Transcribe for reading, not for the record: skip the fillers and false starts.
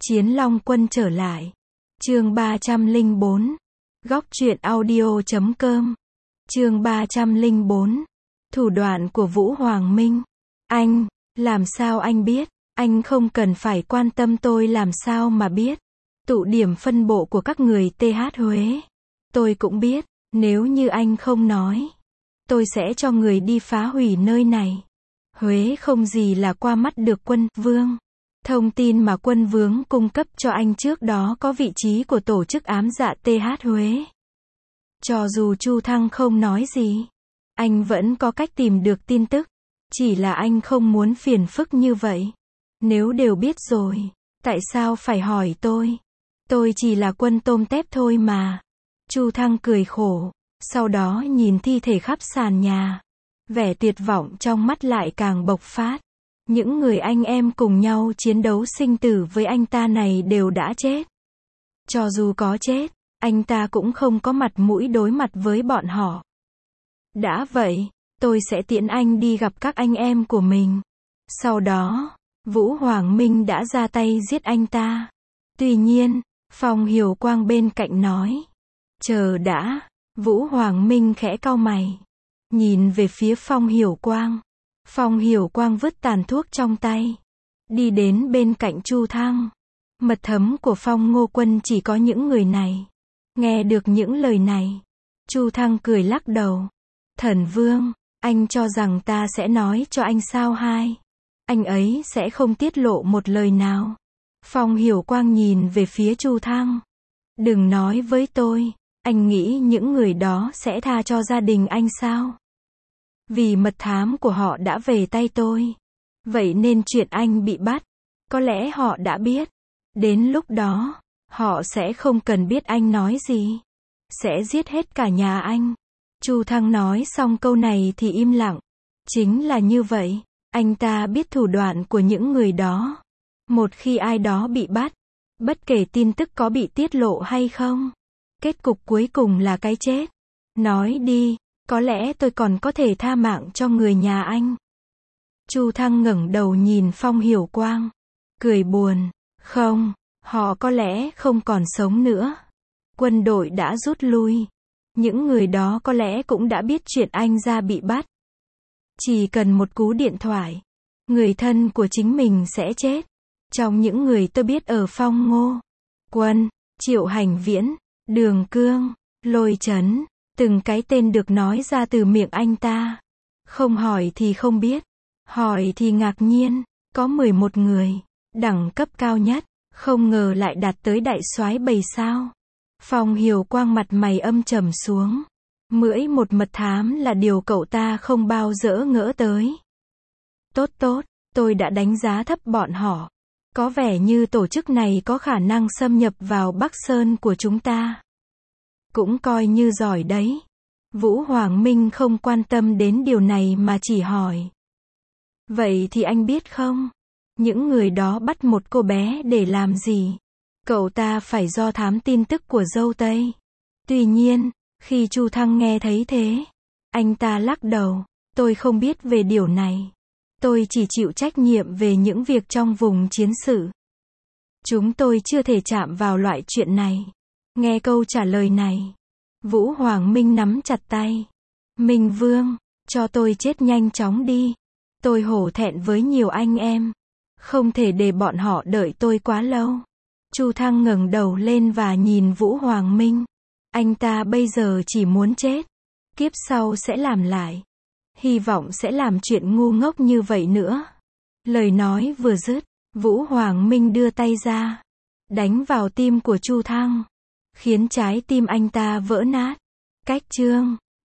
Chiến Long Quân trở lại. Chương 304. Góc truyện audio.com. Chương 304. Thủ đoạn của Vũ Hoàng Minh. Anh, làm sao anh biết? Anh không cần phải quan tâm tôi làm sao mà biết. Tụ điểm phân bộ của các người TH Huế. Tôi cũng biết, nếu như anh không nói, tôi sẽ cho người đi phá hủy nơi này. Huế không gì là qua mắt được Quân Vương. Thông tin mà Quân Vương cung cấp cho anh trước đó có vị trí của tổ chức ám dạ TH Huế. Cho dù Chu Thăng không nói gì, anh vẫn có cách tìm được tin tức. Chỉ là anh không muốn phiền phức như vậy. Nếu đều biết rồi, tại sao phải hỏi tôi? Tôi chỉ là quân tôm tép thôi mà. Chu Thăng cười khổ, sau đó nhìn thi thể khắp sàn nhà. Vẻ tuyệt vọng trong mắt lại càng bộc phát. Những người anh em cùng nhau chiến đấu sinh tử với anh ta này đều đã chết. Cho dù có chết, anh ta cũng không có mặt mũi đối mặt với bọn họ. Đã vậy, tôi sẽ tiễn anh đi gặp các anh em của mình. Sau đó, Vũ Hoàng Minh đã ra tay giết anh ta. Tuy nhiên, Phong Hiểu Quang bên cạnh nói. Chờ đã, Vũ Hoàng Minh khẽ cau mày. Nhìn về phía Phong Hiểu Quang. Phong Hiểu Quang vứt tàn thuốc trong tay. Đi đến bên cạnh Chu Thăng. Mật thấm của Phong Ngô Quân chỉ có những người này. Nghe được những lời này, Chu Thăng cười lắc đầu. Thần Vương, anh cho rằng ta sẽ nói cho anh sao hai? Anh ấy sẽ không tiết lộ một lời nào. Phong Hiểu Quang nhìn về phía Chu Thăng. Đừng nói với tôi, anh nghĩ những người đó sẽ tha cho gia đình anh sao? Vì mật thám của họ đã về tay tôi. Vậy nên chuyện anh bị bắt, có lẽ họ đã biết. Đến lúc đó, họ sẽ không cần biết anh nói gì. Sẽ giết hết cả nhà anh. Chu Thăng nói xong câu này thì im lặng. Chính là như vậy, anh ta biết thủ đoạn của những người đó. Một khi ai đó bị bắt, bất kể tin tức có bị tiết lộ hay không, kết cục cuối cùng là cái chết. Nói đi, có lẽ tôi còn có thể tha mạng cho người nhà anh. Chu Thăng ngẩng đầu nhìn Phong Hiểu Quang, cười buồn. Không, họ có lẽ không còn sống nữa. Quân đội đã rút lui. Những người đó có lẽ cũng đã biết chuyện anh ra bị bắt. Chỉ cần một cú điện thoại, người thân của chính mình sẽ chết. Trong những người tôi biết ở Phong Ngô Quân, Triệu Hành Viễn, Đường Cương, Lôi Chấn, từng cái tên được nói ra từ miệng anh ta. Không hỏi thì không biết, hỏi thì ngạc nhiên, có 11 người, đẳng cấp cao nhất, không ngờ lại đạt tới đại soái bầy sao. Phong Hiểu Quang mặt mày âm trầm xuống. Mỗi một mật thám là điều cậu ta không bao giờ ngỡ tới. Tốt, tôi đã đánh giá thấp bọn họ. Có vẻ như tổ chức này có khả năng xâm nhập vào Bắc Sơn của chúng ta. Cũng coi như giỏi đấy. Vũ Hoàng Minh không quan tâm đến điều này mà chỉ hỏi. Vậy thì anh biết không? Những người đó bắt một cô bé để làm gì? Cậu ta phải do thám tin tức của dâu Tây. Tuy nhiên, khi Chu Thăng nghe thấy thế, anh ta lắc đầu. Tôi không biết về điều này. Tôi chỉ chịu trách nhiệm về những việc trong vùng chiến sự. Chúng tôi chưa thể chạm vào loại chuyện này. Nghe câu trả lời này, Vũ Hoàng Minh nắm chặt tay. Minh Vương, cho tôi chết nhanh chóng đi. Tôi hổ thẹn với nhiều anh em. Không thể để bọn họ đợi tôi quá lâu. Chu Thăng ngẩng đầu lên và nhìn Vũ Hoàng Minh. Anh ta bây giờ chỉ muốn chết. Kiếp sau sẽ làm lại. Hy vọng sẽ làm chuyện ngu ngốc như vậy nữa. Lời nói vừa dứt, Vũ Hoàng Minh đưa tay ra, đánh vào tim của Chu Thăng, khiến trái tim anh ta vỡ nát. Cách chương